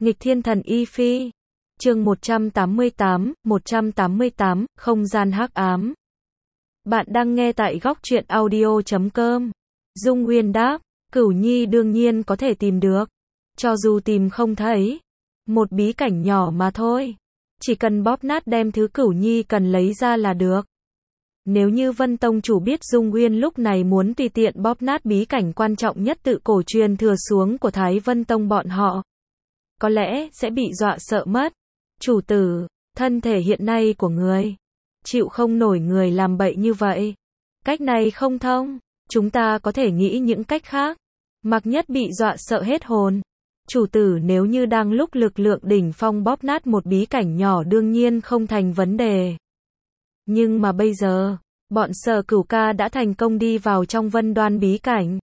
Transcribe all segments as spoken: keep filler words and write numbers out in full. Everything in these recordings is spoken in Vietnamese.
Nghịch Thiên Thần Y Phi. Chương một trăm tám mươi tám, một trăm tám mươi tám, Không gian hắc ám. Bạn đang nghe tại góc truyện audio chấm com. Dung Uyên đáp, Cửu Nhi đương nhiên có thể tìm được. Cho dù tìm không thấy, một bí cảnh nhỏ mà thôi. Chỉ cần bóp nát đem thứ Cửu Nhi cần lấy ra là được. Nếu như Vân Tông chủ biết Dung Uyên lúc này muốn tùy tiện bóp nát bí cảnh quan trọng nhất tự cổ truyền thừa xuống của Thái Vân Tông bọn họ, có lẽ sẽ bị dọa sợ mất. Chủ tử, thân thể hiện nay của người, chịu không nổi người làm bậy như vậy. Cách này không thông, chúng ta có thể nghĩ những cách khác. Mặc Nhất bị dọa sợ hết hồn. Chủ tử, nếu như đang lúc lực lượng đỉnh phong bóp nát một bí cảnh nhỏ đương nhiên không thành vấn đề. Nhưng mà bây giờ, bọn Sở Cửu ca đã thành công đi vào trong Vân Đoan bí cảnh.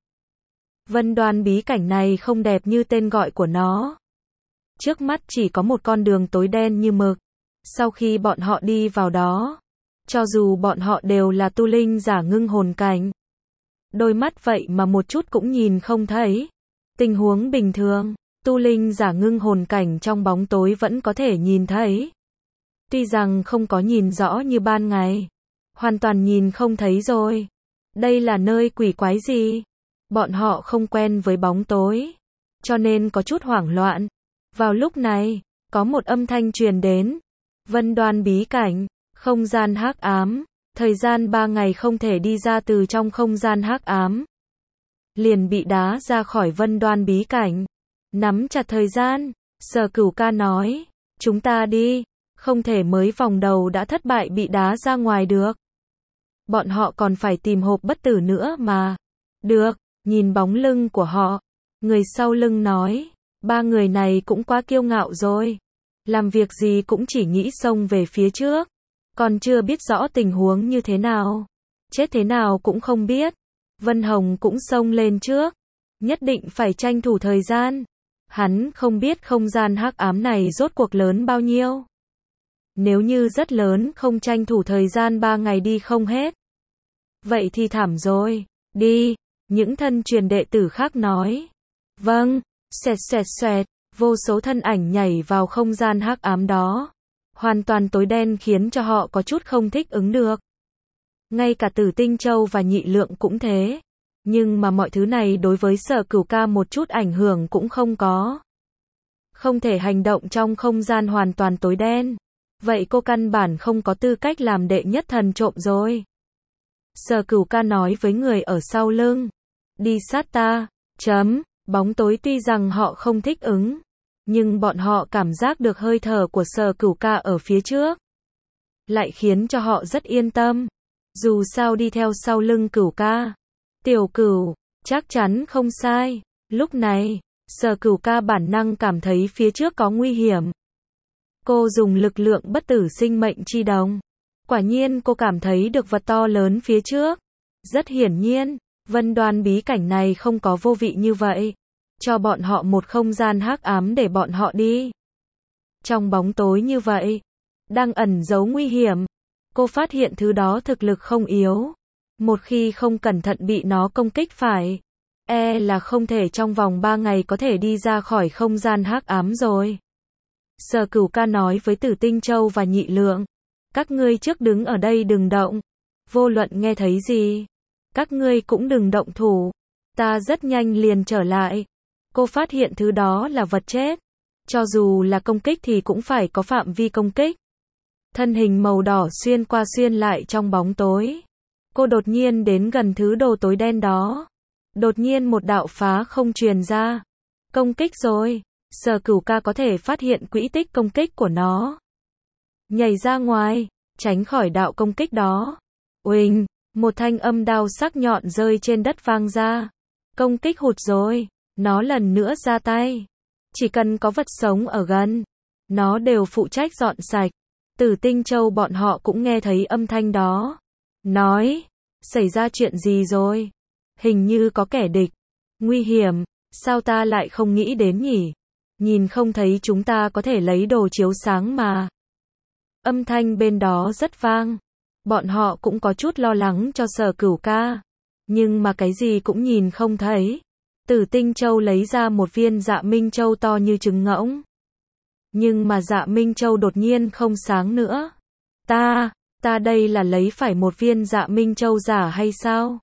Vân Đoan bí cảnh này không đẹp như tên gọi của nó. Trước mắt chỉ có một con đường tối đen như mực. Sau khi bọn họ đi vào đó, cho dù bọn họ đều là tu linh giả ngưng hồn cảnh, đôi mắt vậy mà một chút cũng nhìn không thấy. Tình huống bình thường, tu linh giả ngưng hồn cảnh trong bóng tối vẫn có thể nhìn thấy. Tuy rằng không có nhìn rõ như ban ngày, hoàn toàn nhìn không thấy rồi. Đây là nơi quỷ quái gì? Bọn họ không quen với bóng tối, cho nên có chút hoảng loạn. Vào lúc này, có một âm thanh truyền đến. Vân Đoan bí cảnh, không gian hắc ám, thời gian ba ngày không thể đi ra từ trong không gian hắc ám. Liền bị đá ra khỏi Vân Đoan bí cảnh. Nắm chặt thời gian, Sở Cửu ca nói, chúng ta đi, không thể mới vòng đầu đã thất bại bị đá ra ngoài được. Bọn họ còn phải tìm hộp bất tử nữa mà. Được, nhìn bóng lưng của họ, người sau lưng nói, ba người này cũng quá kiêu ngạo rồi. Làm việc gì cũng chỉ nghĩ xông về phía trước. Còn chưa biết rõ tình huống như thế nào. Chết thế nào cũng không biết. Vân Hồng cũng xông lên trước. Nhất định phải tranh thủ thời gian. Hắn không biết không gian hắc ám này rốt cuộc lớn bao nhiêu. Nếu như rất lớn không tranh thủ thời gian ba ngày đi không hết. Vậy thì thảm rồi. Đi. Những thân truyền đệ tử khác nói. Vâng. Xoẹt xoẹt xoẹt, vô số thân ảnh nhảy vào không gian hắc ám đó. Hoàn toàn tối đen khiến cho họ có chút không thích ứng được. Ngay cả Tử Tinh Châu và Nhị Lượng cũng thế. Nhưng mà mọi thứ này đối với Sở Cửu ca một chút ảnh hưởng cũng không có. Không thể hành động trong không gian hoàn toàn tối đen. Vậy cô căn bản không có tư cách làm đệ nhất thần trộm rồi. Sở Cửu ca nói với người ở sau lưng. Đi sát ta, chấm. Bóng tối tuy rằng họ không thích ứng, nhưng bọn họ cảm giác được hơi thở của Sở Cửu ca ở phía trước. Lại khiến cho họ rất yên tâm. Dù sao đi theo sau lưng Cửu ca. Tiểu Cửu, chắc chắn không sai. Lúc này, Sở Cửu ca bản năng cảm thấy phía trước có nguy hiểm. Cô dùng lực lượng bất tử sinh mệnh chi đồng. Quả nhiên cô cảm thấy được vật to lớn phía trước. Rất hiển nhiên, Vân Đoan bí cảnh này không có vô vị như vậy. Cho bọn họ một không gian hắc ám để bọn họ đi. Trong bóng tối như vậy, đang ẩn giấu nguy hiểm. Cô phát hiện thứ đó thực lực không yếu. Một khi không cẩn thận bị nó công kích phải, e là không thể trong vòng ba ngày có thể đi ra khỏi không gian hắc ám rồi. Sở Cửu ca nói với Tử Tinh Châu và Nhị Lượng. Các ngươi trước đứng ở đây đừng động. Vô luận nghe thấy gì, các ngươi cũng đừng động thủ. Ta rất nhanh liền trở lại. Cô phát hiện thứ đó là vật chết. Cho dù là công kích thì cũng phải có phạm vi công kích. Thân hình màu đỏ xuyên qua xuyên lại trong bóng tối. Cô đột nhiên đến gần thứ đồ tối đen đó. Đột nhiên một đạo phá không truyền ra. Công kích rồi. Sở Cửu ca có thể phát hiện quỹ tích công kích của nó. Nhảy ra ngoài, tránh khỏi đạo công kích đó. Uỳnh, một thanh âm đao sắc nhọn rơi trên đất vang ra. Công kích hụt rồi. Nó lần nữa ra tay. Chỉ cần có vật sống ở gần, nó đều phụ trách dọn sạch. Tử Tinh Châu bọn họ cũng nghe thấy âm thanh đó. Nói, xảy ra chuyện gì rồi? Hình như có kẻ địch. Nguy hiểm, sao ta lại không nghĩ đến nhỉ? Nhìn không thấy chúng ta có thể lấy đồ chiếu sáng mà. Âm thanh bên đó rất vang. Bọn họ cũng có chút lo lắng cho Sở Cửu ca. Nhưng mà cái gì cũng nhìn không thấy. Tử Tinh Châu lấy ra một viên Dạ Minh Châu to như trứng ngỗng. Nhưng mà Dạ Minh Châu đột nhiên không sáng nữa. Ta, ta đây là lấy phải một viên Dạ Minh Châu giả hay sao?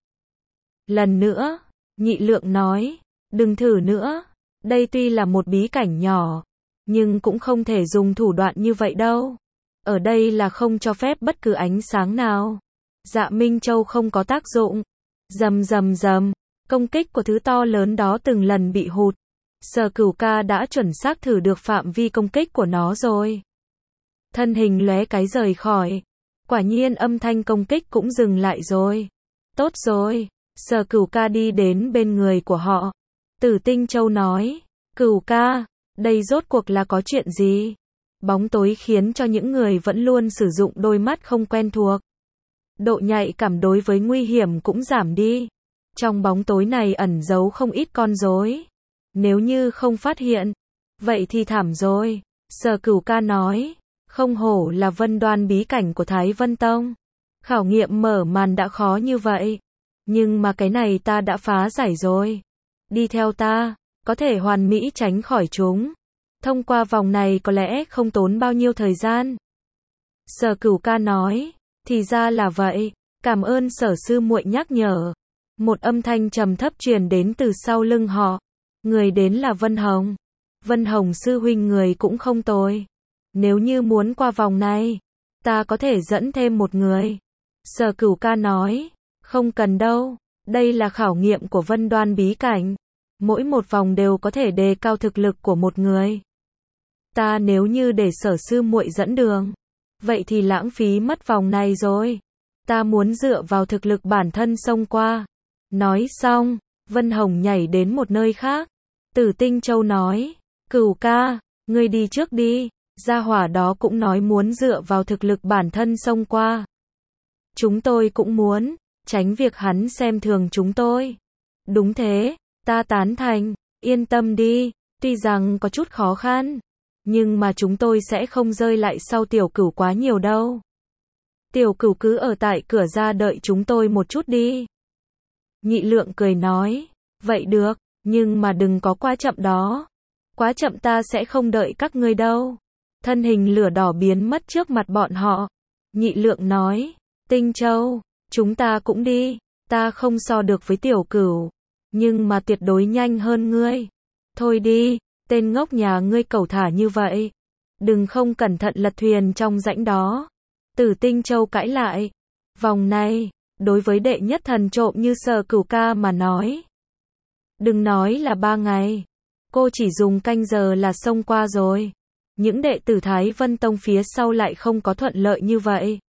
Lần nữa, Nhị Lượng nói, đừng thử nữa, đây tuy là một bí cảnh nhỏ, nhưng cũng không thể dùng thủ đoạn như vậy đâu. Ở đây là không cho phép bất cứ ánh sáng nào. Dạ Minh Châu không có tác dụng. Rầm rầm rầm, công kích của thứ to lớn đó từng lần bị hụt. Sở Cửu Ca đã chuẩn xác thử được phạm vi công kích của nó rồi. Thân hình lóe cái rời khỏi. Quả nhiên âm thanh công kích cũng dừng lại rồi. Tốt rồi, Sở Cửu Ca đi đến bên người của họ. Tử Tinh Châu nói, Cửu Ca, đây rốt cuộc là có chuyện gì? Bóng tối khiến cho những người vẫn luôn sử dụng đôi mắt không quen thuộc. Độ nhạy cảm đối với nguy hiểm cũng giảm đi. Trong bóng tối này ẩn giấu không ít con rối. Nếu như không phát hiện, vậy thì thảm rồi. Sở Cửu Ca nói, không hổ là Vân Đoan bí cảnh của Thái Vân Tông. Khảo nghiệm mở màn đã khó như vậy. Nhưng mà cái này ta đã phá giải rồi. Đi theo ta, có thể hoàn mỹ tránh khỏi chúng. Thông qua vòng này có lẽ không tốn bao nhiêu thời gian. Sở Cửu Ca nói, thì ra là vậy, cảm ơn Sở sư muội nhắc nhở. Một âm thanh trầm thấp truyền đến từ sau lưng họ. Người đến là Vân Hồng. Vân Hồng sư huynh người cũng không tồi. Nếu như muốn qua vòng này, ta có thể dẫn thêm một người. Sở Cửu Ca nói, không cần đâu, đây là khảo nghiệm của Vân Đoan bí cảnh. Mỗi một vòng đều có thể đề cao thực lực của một người. Ta nếu như để Sở sư muội dẫn đường, vậy thì lãng phí mất vòng này rồi. Ta muốn dựa vào thực lực bản thân xông qua. Nói xong, Vân Hồng nhảy đến một nơi khác. Tử Tinh Châu nói, Cửu Ca, ngươi đi trước đi. Gia hỏa đó cũng nói muốn dựa vào thực lực bản thân xông qua. Chúng tôi cũng muốn, tránh việc hắn xem thường chúng tôi. Đúng thế, ta tán thành, yên tâm đi, tuy rằng có chút khó khăn, nhưng mà chúng tôi sẽ không rơi lại sau Tiểu Cửu quá nhiều đâu. Tiểu Cửu cứ ở tại cửa ra đợi chúng tôi một chút đi. Nhị Lượng cười nói, vậy được, nhưng mà đừng có quá chậm đó. Quá chậm ta sẽ không đợi các ngươi đâu. Thân hình lửa đỏ biến mất trước mặt bọn họ. Nhị Lượng nói, Tinh Châu, chúng ta cũng đi. Ta không so được với Tiểu Cửu, nhưng mà tuyệt đối nhanh hơn ngươi. Thôi đi, tên ngốc nhà ngươi cẩu thả như vậy. Đừng không cẩn thận lật thuyền trong rãnh đó. Tử Tinh Châu cãi lại. Vòng này, đối với đệ nhất thần trộm như Sở Cửu Ca mà nói. Đừng nói là ba ngày. Cô chỉ dùng canh giờ là xông qua rồi. Những đệ tử Thái Vân Tông phía sau lại không có thuận lợi như vậy.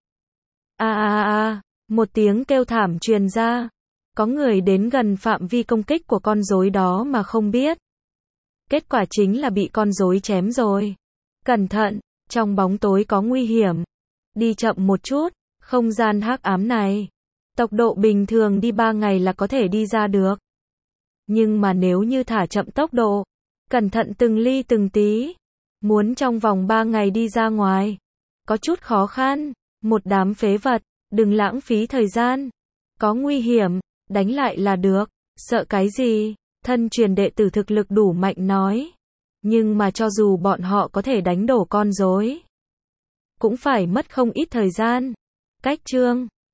A a a, một tiếng kêu thảm truyền ra. Có người đến gần phạm vi công kích của con rối đó mà không biết. Kết quả chính là bị con rối chém rồi. Cẩn thận, trong bóng tối có nguy hiểm. Đi chậm một chút, không gian hắc ám này. Tốc độ bình thường đi ba ngày là có thể đi ra được. Nhưng mà nếu như thả chậm tốc độ, cẩn thận từng ly từng tí, muốn trong vòng ba ngày đi ra ngoài, có chút khó khăn. Một đám phế vật, đừng lãng phí thời gian. Có nguy hiểm, đánh lại là được, sợ cái gì? Thân truyền đệ tử thực lực đủ mạnh nói. Nhưng mà cho dù bọn họ có thể đánh đổ con rối, cũng phải mất không ít thời gian. Cách chương